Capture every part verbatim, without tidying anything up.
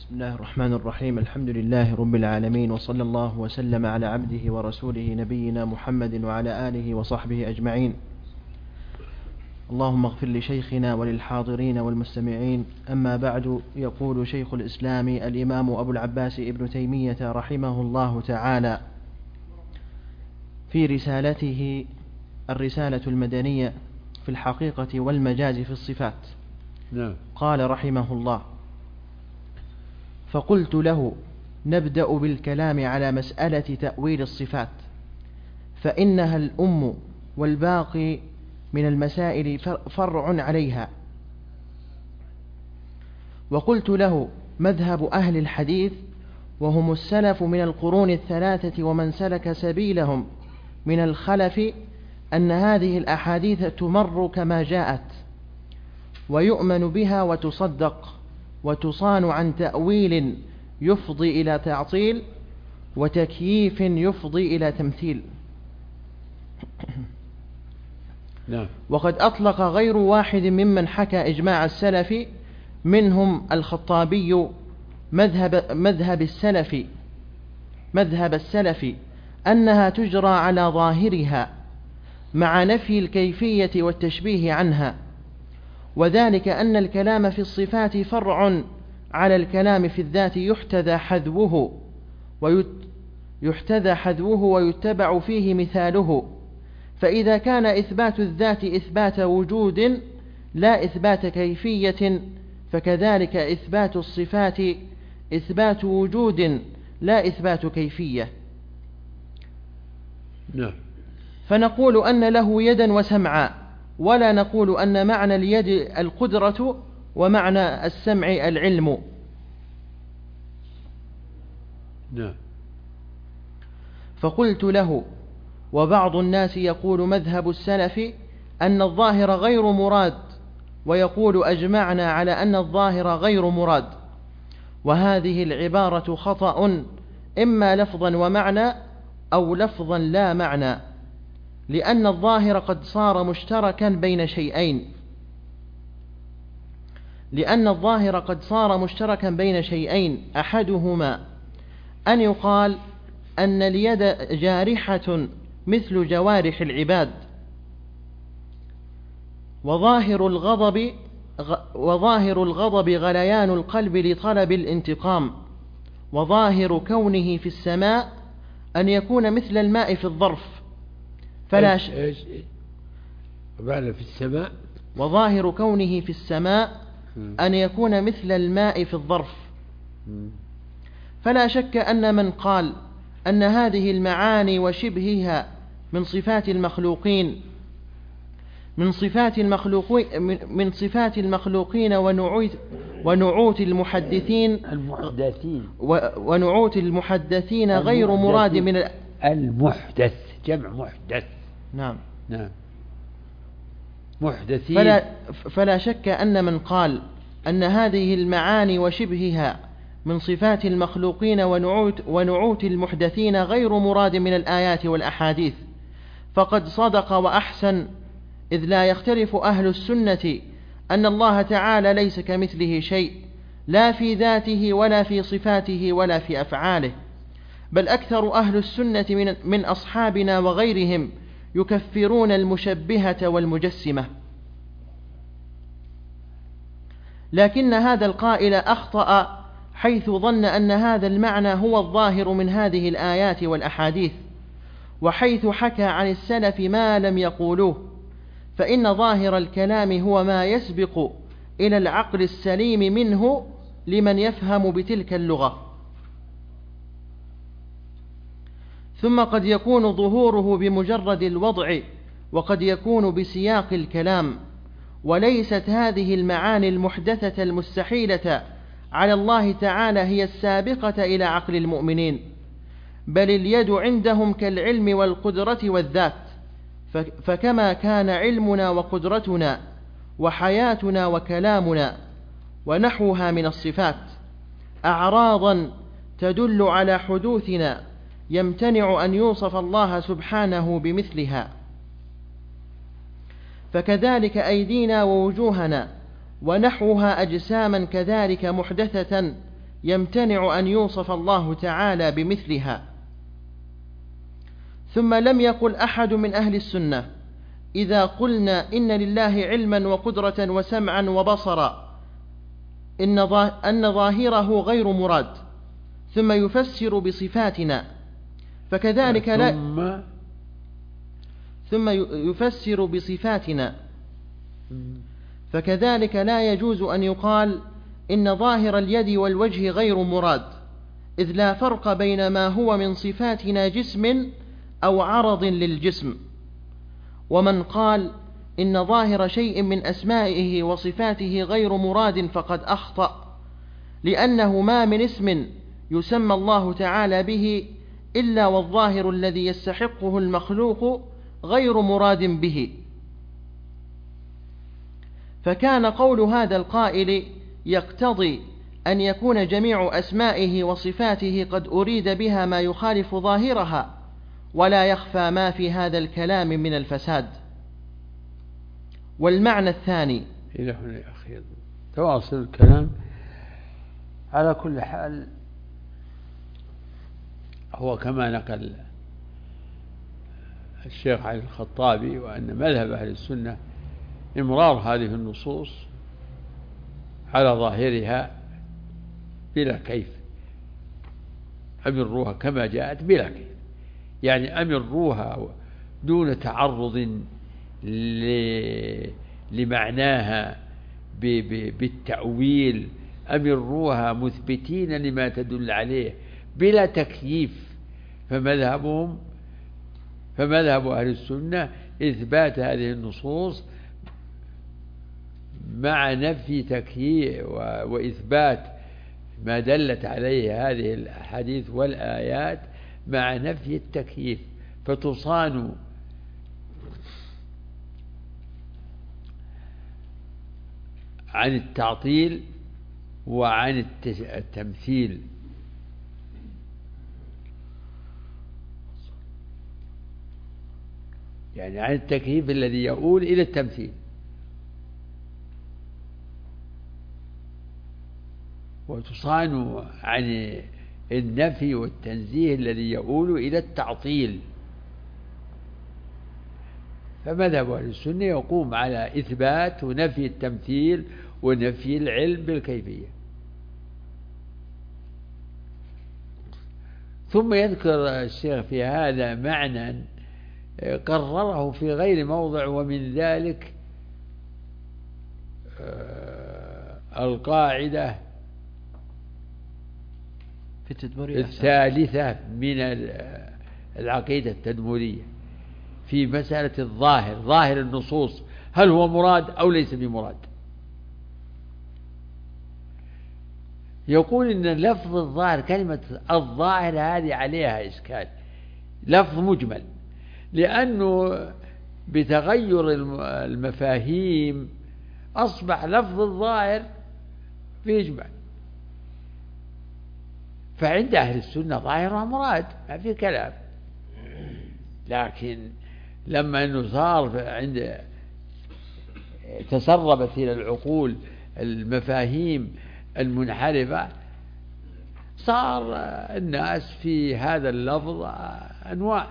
بسم الله الرحمن الرحيم. الحمد لله رب العالمين، وصلى الله وسلم على عبده ورسوله نبينا محمد وعلى آله وصحبه أجمعين. اللهم اغفر لشيخنا وللحاضرين والمستمعين. أما بعد، يقول شيخ الإسلام الإمام أبو العباس ابن تيمية رحمه الله تعالى في رسالته الرسالة المدنية في الحقيقة والمجاز في الصفات، نعم. قال رحمه الله: فقلت له: نبدأ بالكلام على مسألة تأويل الصفات، فإنها الأم، والباقي من المسائل فرع عليها. وقلت له: مذهب أهل الحديث وهم السلف من القرون الثلاثة ومن سلك سبيلهم من الخلف أن هذه الأحاديث تمر كما جاءت، ويؤمن بها وتصدق، وتصان عن تأويل يفضي إلى تعطيل، وتكييف يفضي إلى تمثيل. نعم. وقد أطلق غير واحد ممن حكى إجماع السلف، منهم الخطابي، مذهب, مذهب السلف مذهب السلف أنها تجرى على ظاهرها مع نفي الكيفية والتشبيه عنها، وذلك أن الكلام في الصفات فرع على الكلام في الذات، يحتذى حذوه ويحتذى حذوه ويتبع فيه مثاله. فإذا كان إثبات الذات إثبات وجود لا إثبات كيفية، فكذلك إثبات الصفات إثبات وجود لا إثبات كيفية. نعم. فنقول أن له يدا وسمعا، ولا نقول أن معنى اليد القدرة ومعنى السمع العلم. نعم. فقلت له: وبعض الناس يقول مذهب السلف أن الظاهر غير مراد، ويقول أجمعنا على أن الظاهر غير مراد، وهذه العبارة خطأ، إما لفظا ومعنى أو لفظا لا معنى، لأن الظاهر قد صار مشتركا بين شيئين لأن الظاهر قد صار مشتركا بين شيئين أحدهما أن يقال أن اليد جارحة مثل جوارح العباد، وظاهر الغضب وظاهر الغضب غليان القلب لطلب الانتقام، وظاهر كونه في السماء أن يكون مثل الماء في الظرف، فلا ش... إيش في السماء وظاهر كونه في السماء أن يكون مثل الماء في الظرف، فلا شك أن من قال أن هذه المعاني وشبهها من صفات المخلوقين من صفات المخلوقين من صفات المخلوقين ونعوت ونعوت المحدثين المحدثين ونعوت المحدثين غير مراد من المحدث، جمع محدث. نعم. نعم. محدثين. فلا, فلا شك أن من قال أن هذه المعاني وشبهها من صفات المخلوقين ونعوت, ونعوت المحدثين غير مراد من الآيات والأحاديث فقد صدق وأحسن، إذ لا يختلف أهل السنة أن الله تعالى ليس كمثله شيء، لا في ذاته ولا في صفاته ولا في أفعاله، بل أكثر أهل السنة من, من أصحابنا وغيرهم يكفرون المشبهة والمجسمة. لكن هذا القائل أخطأ حيث ظن أن هذا المعنى هو الظاهر من هذه الآيات والأحاديث، وحيث حكى عن السلف ما لم يقولوه، فإن ظاهر الكلام هو ما يسبق إلى العقل السليم منه لمن يفهم بتلك اللغة، ثم قد يكون ظهوره بمجرد الوضع، وقد يكون بسياق الكلام. وليست هذه المعاني المحدثة المستحيلة على الله تعالى هي السابقة إلى عقل المؤمنين، بل اليد عندهم كالعلم والقدرة والذات، فكما كان علمنا وقدرتنا وحياتنا وكلامنا ونحوها من الصفات أعراضا تدل على حدوثنا يمتنع أن يوصف الله سبحانه بمثلها، فكذلك أيدينا ووجوهنا ونحوها أجساما كذلك محدثة يمتنع أن يوصف الله تعالى بمثلها. ثم لم يقل أحد من أهل السنة إذا قلنا إن لله علما وقدرة وسمعا وبصرا أن ظاهره غير مراد، ثم يفسر بصفاتنا، فكذلك لا ثم ثم يفسر بصفاتنا فكذلك لا يجوز أن يقال إن ظاهر اليد والوجه غير مراد، إذ لا فرق بين ما هو من صفاتنا جسم أو عرض للجسم. ومن قال إن ظاهر شيء من أسمائه وصفاته غير مراد فقد أخطأ، لأنه ما من اسم يسمى الله تعالى به إلا والظاهر الذي يستحقه المخلوق غير مراد به. فكان قول هذا القائل يقتضي أن يكون جميع أسمائه وصفاته قد أريد بها ما يخالف ظاهرها، ولا يخفى ما في هذا الكلام من الفساد. والمعنى الثاني إلى هنا يا أخي تواصل الكلام. على كل حال هو كما نقل الشيخ علي الخطابي وأن مذهب أهل السنة إمرار هذه النصوص على ظاهرها بلا كيف، أمروها كما جاءت بلا كيف، يعني أمروها دون تعرض لمعناها بالتأويل، أمروها مثبتين لما تدل عليه بلا تكييف. فمذهبهم فمذهب أهل السنة إثبات هذه النصوص مع نفي تكييف وإثبات ما دلت عليه هذه الأحاديث والآيات مع نفي التكييف، فتصان عن التعطيل وعن التمثيل. يعني عن التكييف الذي يؤول إلى التمثيل، وتصان عن النفي والتنزيه الذي يؤول إلى التعطيل. فمذهب أهل السنة يقوم على إثبات ونفي التمثيل ونفي العلم بالكيفية. ثم يذكر الشيخ في هذا معنى قرره في غير موضع، ومن ذلك القاعدة في الثالثة من العقيدة التدمرية في مسألة الظاهر، ظاهر النصوص هل هو مراد أو ليس بمراد. يقول إن لفظ الظاهر، كلمة الظاهر هذه عليها إشكال، لفظ مجمل، لأنه بتغير المفاهيم أصبح لفظ الظاهر في إجمال. فعند أهل السنة ظاهر ومراد ما في كلام، لكن لما أنه صار عند تسربت إلى العقول المفاهيم المنحرفة، صار الناس في هذا اللفظ أنواع.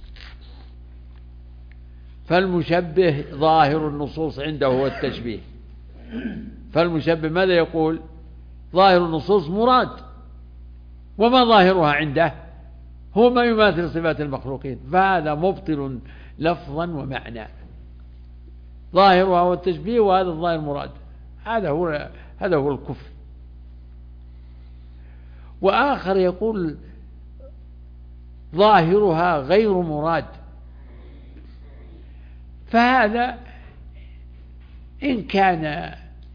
فالمشبه ظاهر النصوص عنده هو التشبيه، فالمشبه ماذا يقول؟ ظاهر النصوص مراد، وما ظاهرها عنده هو ما يماثل صفات المخلوقين، فهذا مبطل لفظا ومعنى. ظاهرها هو التشبيه وهذا الظاهر مراد، هذا هو هذا هو الكفر. وآخر يقول ظاهرها غير مراد، فهذا إن كان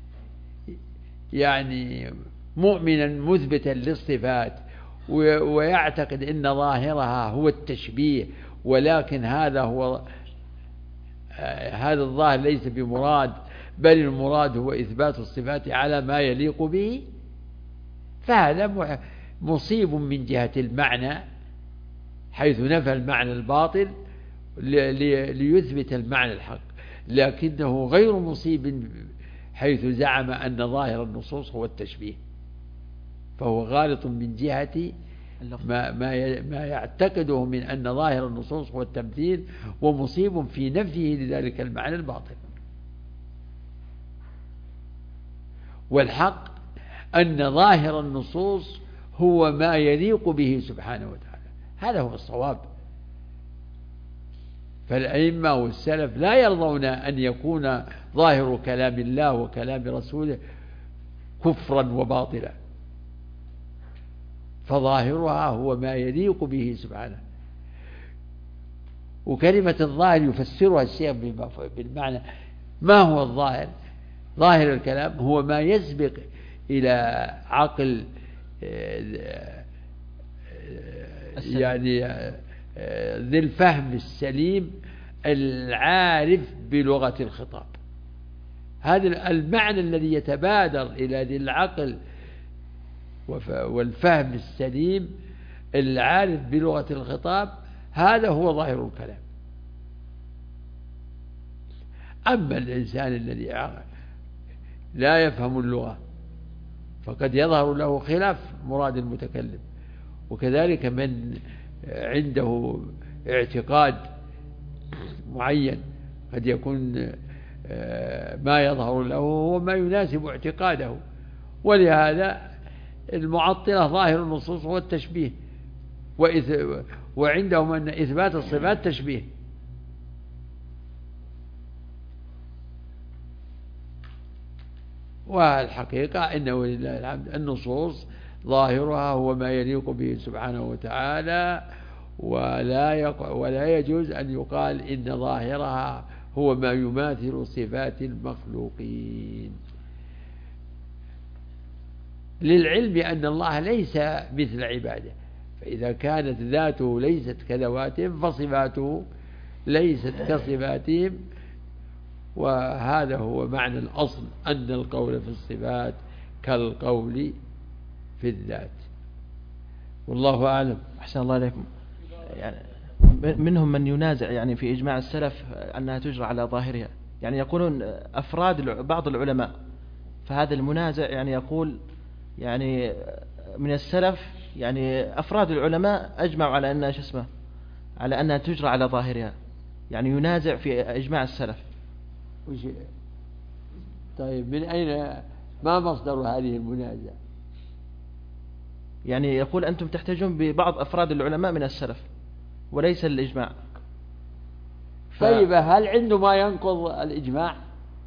يعني مؤمنا مثبتا للصفات ويعتقد أن ظاهرها هو التشبيه، ولكن هذا هو هذا الظاهر ليس بمراد، بل المراد هو إثبات الصفات على ما يليق به، فهذا مصيب من جهة المعنى، حيث نفى المعنى الباطل ليثبت المعنى الحق، لكنه غير مصيب حيث زعم أن ظاهر النصوص هو التشبيه. فهو غالط من جهة ما, ما, ما يعتقده من أن ظاهر النصوص هو التمثيل، ومصيب في نفيه لذلك المعنى الباطل. والحق أن ظاهر النصوص هو ما يليق به سبحانه وتعالى، هذا هو الصواب. فالأئمة والسلف لا يرضون أن يكون ظاهر كلام الله وكلام رسوله كفرا وباطلا، فظاهرها هو ما يليق به سبحانه. وكلمة الظاهر يفسرها الشيخ بالمعنى. ما هو الظاهر؟ ظاهر الكلام هو ما يسبق إلى عقل يعني ذي الفهم السليم العارف بلغة الخطاب. هذا المعنى الذي يتبادر إلى ذي العقل والفهم السليم العارف بلغة الخطاب، هذا هو ظاهر الكلام. أما الإنسان الذي لا يفهم اللغة فقد يظهر له خلاف مراد المتكلم. وكذلك من عنده اعتقاد معين قد يكون ما يظهر له هو ما يناسب اعتقاده. ولهذا المعطلة ظاهر النصوص هو التشبيه، وعندهم أن إثبات الصفات تشبيه. والحقيقة إنه ولله الحمد النصوص ظاهرها هو ما يليق به سبحانه وتعالى، ولا يقع ولا يجوز أن يقال إن ظاهرها هو ما يماثل صفات المخلوقين، للعلم أن الله ليس مثل عباده. فإذا كانت ذاته ليست كذواتهم فصفاته ليست كصفاتهم. وهذا هو معنى الأصل، أن القول في الصفات كالقول في الذات. والله أعلم. أحسن الله عليكم. يعني منهم من ينازع يعني في إجماع السلف أنها تجرى على ظاهرها، يعني يقولون أفراد بعض العلماء، فهذا المنازع يعني يقول يعني من السلف يعني أفراد العلماء أجمعوا على أنها شو اسمه على أنها تجرى على ظاهرها، يعني ينازع في إجماع السلف. طيب من أين ما مصدر هذه المنازع؟ يعني يقول أنتم تحتجون ببعض أفراد العلماء من السلف وليس الإجماع. ف... طيب هل عنده ما ينقض الإجماع؟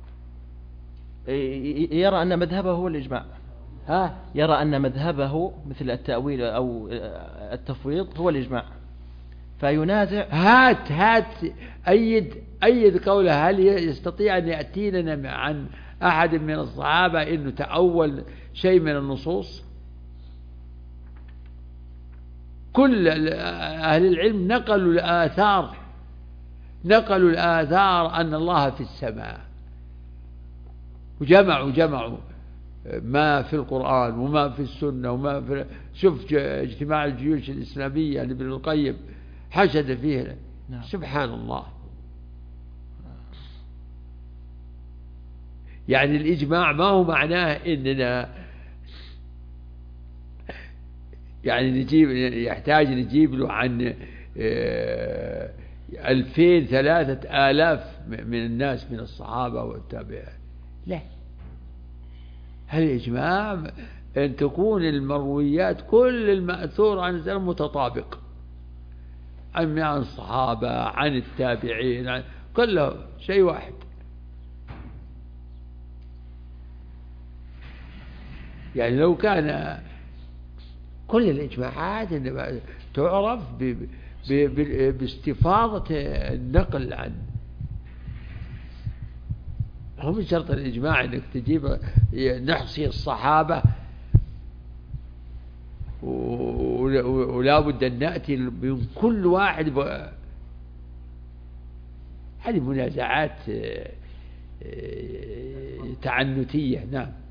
يرى أن مذهبه هو الإجماع. ها؟ يرى أن مذهبه مثل التأويل أو التفويض هو الإجماع، فينازع. هات هات أيد أيد قوله. هل يستطيع أن يأتي لنا عن أحد من الصحابة إنه تأول شيء من النصوص؟ كل أهل العلم نقلوا الآثار نقلوا الآثار أن الله في السماء، وجمعوا جمعوا ما في القرآن وما في السنة وما في. شوف اجتماع الجيوش الإسلامية لابن القيم حشد فيه. نعم. سبحان الله. يعني الإجماع ما هو معناه إننا يعني نجيب يحتاج نجيب له عن ألفين ثلاثة آلاف من الناس من الصحابة والتابعين. لا، هل الإجماع أن تكون المرويات كل المأثور عن السلف متطابق، عن الصحابة عن التابعين عن كله شيء واحد. يعني لو كان كل الإجماعات تعرف باستفاضة النقل عن، هو من شرط الإجماع أنك تجيب نحصي الصحابة ولا بد أن نأتي من كل واحد. هذه منازعات تعنتية. نعم.